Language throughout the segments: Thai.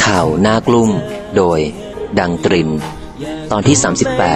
ข่าวหน้ากลุ่มโดยดังตรินตอนที่38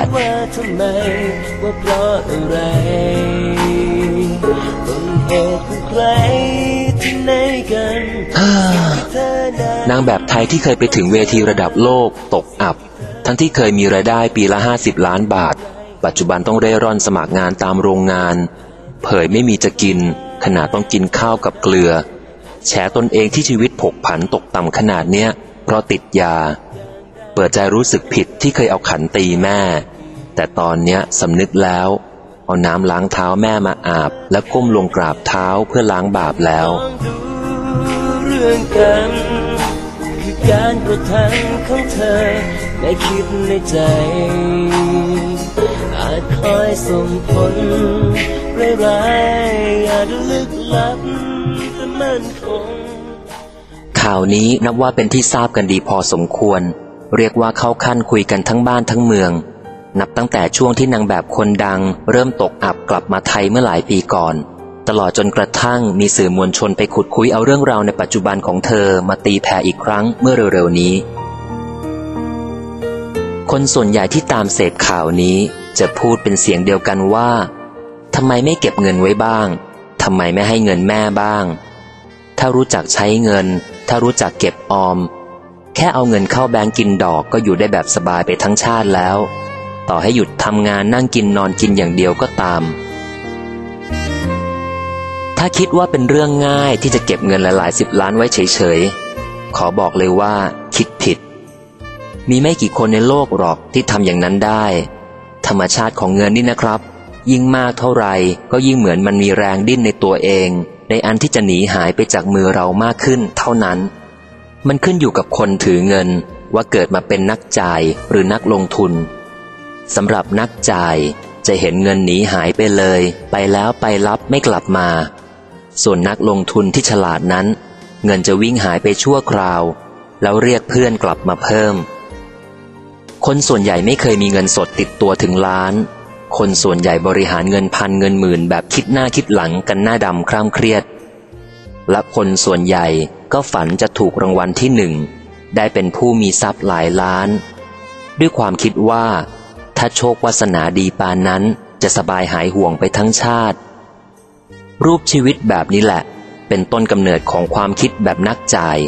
นางแบบไทยที่เคยไปถึงเวทีระดับโลกตกอับทั้งที่เคยมีรายได้ปีละ50 ล้านบาทปัจจุบันต้องเร่ร่อนสมัครงานตามโรงงานเผยไม่มีจะกินขนาดต้องกินข้าวกับเกลือแฉตนเองที่ชีวิตผกผันตกต่ำขนาดเนี้ยเพราะติดยาเปิดใจรู้สึกผิดที่เคยเอาขันตีแม่แต่ตอนเนี้ยสำนึกแล้วเอาน้ำล้างเท้าแม่มาอาบและก้มลงกราบเท้าเพื่อล้างบาปแล้วเรื่องกันคือการกระทำของเธอในคิดในใจอาจคอยส่งผลร้ายๆอาจลึกลับแต่มั่นคงข่าวนี้นับว่าเป็นที่ทราบกันดีพอสมควรเรียกว่าเข้าขั้นคุยกันทั้งบ้านทั้งเมืองนับตั้งแต่ช่วงที่นางแบบคนดังเริ่มตกอับกลับมาไทยเมื่อหลายปีก่อนตลอดจนกระทั่งมีสื่อมวลชนไปขุดคุยเอาเรื่องราวในปัจจุบันของเธอมาตีแผ่อีกครั้งเมื่อเร็วๆนี้คนส่วนใหญ่ที่ตามเสพข่าวนี้จะพูดเป็นเสียงเดียวกันว่าทำไมไม่เก็บเงินไว้บ้างทำไมไม่ให้เงินแม่บ้างถ้ารู้จักใช้เงินถ้ารู้จักเก็บออมแค่เอาเงินเข้าแบงก์กินดอกก็อยู่ได้แบบสบายไปทั้งชาติแล้วต่อให้หยุดทำงานนั่งกินนอนกินอย่างเดียวก็ตามถ้าคิดว่าเป็นเรื่องง่ายที่จะเก็บเงินหลาย10 ล้านไว้เฉยๆขอบอกเลยว่าคิดผิดมีไม่กี่คนในโลกหรอกที่ทำอย่างนั้นได้ธรรมชาติของเงินนี่นะครับยิ่งมากเท่าไหร่ก็ยิ่งเหมือนมันมีแรงดิ้นในตัวเองในอันที่จะหนีหายไปจากมือเรามากขึ้นเท่านั้นมันขึ้นอยู่กับคนถือเงินว่าเกิดมาเป็นนักจ่ายหรือนักลงทุนสำหรับนักจ่ายจะเห็นเงินหนีหายไปเลยไปแล้วไปรับไม่กลับมาส่วนนักลงทุนที่ฉลาดนั้นเงินจะวิ่งหายไปชั่วคราวแล้วเรียกเพื่อนกลับมาเพิ่มคนส่วนใหญ่ไม่เคยมีเงินสดติดตัวถึงล้านคนส่วนใหญ่บริหารเงินพันเงินหมื่นแบบคิดหน้าคิดหลังกันหน้าดำคร่ำเครียดและคนส่วนใหญ่ก็ฝันจะถูกรางวัลที่1ได้เป็นผู้มีทรัพย์หลายล้านด้วยความคิดว่าถ้าโชควาสนาดีปานนั้นจะสบายหายห่วงไปทั้งชาติรูปชีวิตแบบนี้แหละเป็นต้นกำเนิดของความคิดแบบนักจ่าย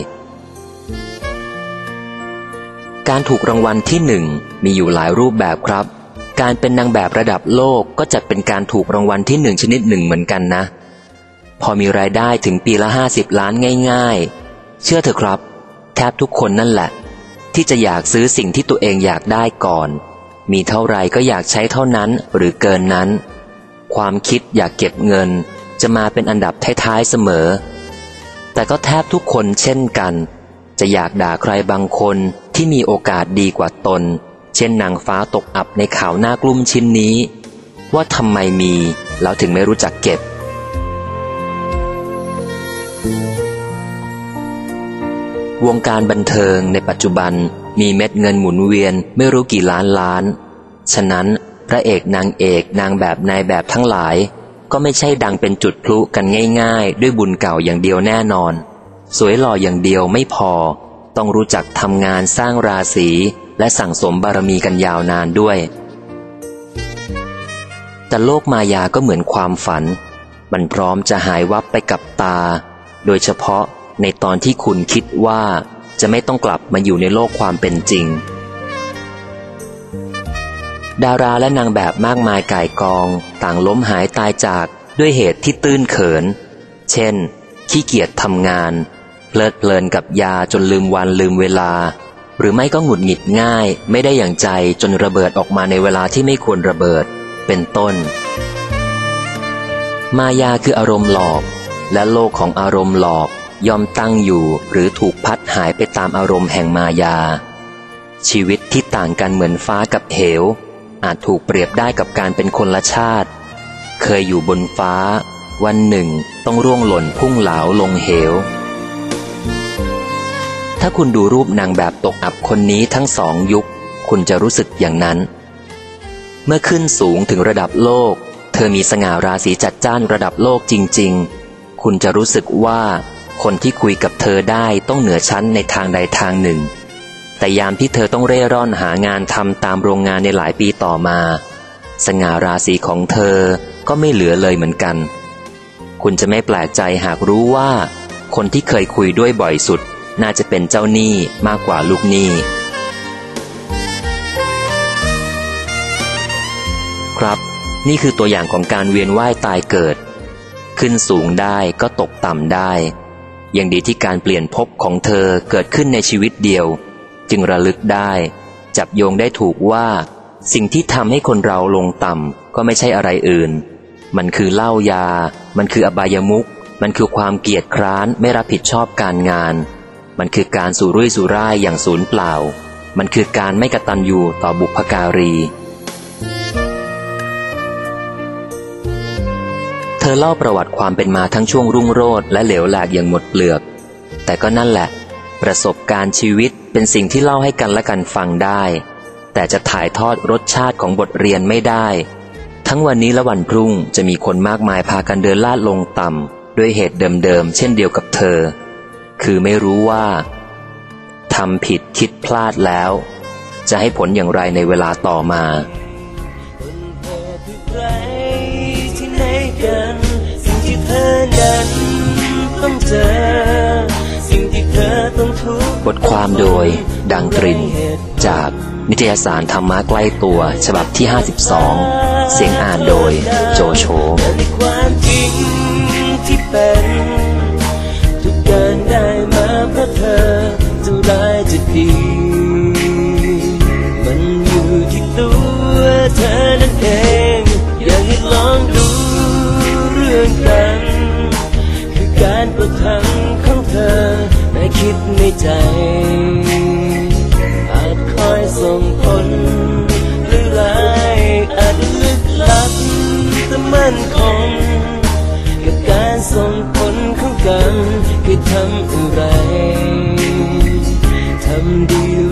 การถูกรางวัลที่1มีอยู่หลายรูปแบบครับการเป็นนางแบบระดับโลกก็จะเป็นการถูกรางวัลที่1ชนิดหนึ่งเหมือนกันนะพอมีรายได้ถึงปีละ50 ล้านง่ายๆเชื่อเถอะครับแทบทุกคนนั่นแหละที่จะอยากซื้อสิ่งที่ตัวเองอยากได้ก่อนมีเท่าไรก็อยากใช้เท่านั้นหรือเกินนั้นความคิดอยากเก็บเงินจะมาเป็นอันดับท้ายๆเสมอแต่ก็แทบทุกคนเช่นกันจะอยากด่าใครบางคนที่มีโอกาสดีกว่าตนเช่นนางฟ้าตกอับในข่าวหน้ากลุ้มชิ้นนี้ว่าทำไมมีแล้วถึงไม่รู้จักเก็บวงการบันเทิงในปัจจุบันมีเม็ดเงินหมุนเวียนไม่รู้กี่ล้านล้านฉะนั้นพระเอกนางเอกนางแบบนายแบบทั้งหลายก็ไม่ใช่ดังเป็นจุดพลุกันง่ายๆด้วยบุญเก่าอย่างเดียวแน่นอนสวยหล่ออย่างเดียวไม่พอต้องรู้จักทำงานสร้างราศีและสั่งสมบารมีกันยาวนานด้วยแต่โลกมายาก็เหมือนความฝันมันพร้อมจะหายวับไปกับตาโดยเฉพาะในตอนที่คุณคิดว่าจะไม่ต้องกลับมาอยู่ในโลกความเป็นจริงดาราและนางแบบมากมายก่ายกองต่างล้มหายตายจากด้วยเหตุที่ตื้นเขินเช่นขี้เกียจทำงานเพลิดเพลินกับยาจนลืมวันลืมเวลาหรือไม่ก็หงุดหงิดง่ายไม่ได้อย่างใจจนระเบิดออกมาในเวลาที่ไม่ควรระเบิดเป็นต้นมายาคืออารมณ์หลอกและโลกของอารมณ์หลอกย่อมตั้งอยู่หรือถูกพัดหายไปตามอารมณ์แห่งมายาชีวิตที่ต่างกันเหมือนฟ้ากับเหวอาจถูกเปรียบได้กับการเป็นคนละชาติเคยอยู่บนฟ้าวันหนึ่งต้องร่วงหล่นพุ่งเหลาลงเหวถ้าคุณดูรูปนางแบบตกอับคนนี้ทั้งสองยุคคุณจะรู้สึกอย่างนั้นเมื่อขึ้นสูงถึงระดับโลกเธอมีสง่าราศีจัดจ้านระดับโลกจริงๆคุณจะรู้สึกว่าคนที่คุยกับเธอได้ต้องเหนือชั้นในทางใดทางหนึ่งแต่ยามที่เธอต้องเร่ร่อนหางานทำตามโรงงานในหลายปีต่อมาสง่าราศีของเธอก็ไม่เหลือเลยเหมือนกันคุณจะไม่แปลกใจหากรู้ว่าคนที่เคยคุยด้วยบ่อยสุดน่าจะเป็นเจ้าหนี้มากกว่าลูกหนี้ครับนี่คือตัวอย่างของการเวียนว่ายตายเกิดขึ้นสูงได้ก็ตกต่ำได้ยังดีที่การเปลี่ยนภพของเธอเกิดขึ้นในชีวิตเดียวจึงระลึกได้จับโยงได้ถูกว่าสิ่งที่ทำให้คนเราลงต่ำก็ไม่ใช่อะไรอื่นมันคือเหล้ายามันคืออบายมุขมันคือความเกียจคร้านไม่รับผิดชอบการงานมันคือการสุรุ่ยสุร่ายอย่างสูญเปล่ามันคือการไม่กตัญญูต่อบุพการีเธอเล่าประวัติความเป็นมาทั้งช่วงรุ่งโรจน์และเหลวแหลกอย่างหมดเปลือกแต่ก็นั่นแหละประสบการณ์ชีวิตเป็นสิ่งที่เล่าให้กันและกันฟังได้แต่จะถ่ายทอดรสชาติของบทเรียนไม่ได้ทั้งวันนี้และวันพรุ่งจะมีคนมากมายพากันเดินลาดลงต่ำด้วยเหตุเดิมๆเช่นเดียวกับเธอคือไม่รู้ว่าทำผิดคิดพลาดแล้วจะให้ผลอย่างไรในเวลาต่อมาสิ่งที่เธอนั้นต้องเจอสิ่งที่เธอต้องทุกข์บทความโดยดังตรินจากนิตยสารธรรมะใกล้ตัวฉบับที่52เสียงอ่านโดยโจโฉในความจริงที่เป็นทุกอย่างได้มาเพราะเธอจะร้ายจะดีมันอยู่ที่ตัวเธอนั่นเองอยากให้ลองดูเรื่องกันคือการกระทำของเธอไม่คิดในใจอาจคอยส่งผลหรือร้ายอาจลึกลับแต่มั่นคงกับการส่งผลของกันคือทำอะไรทำดี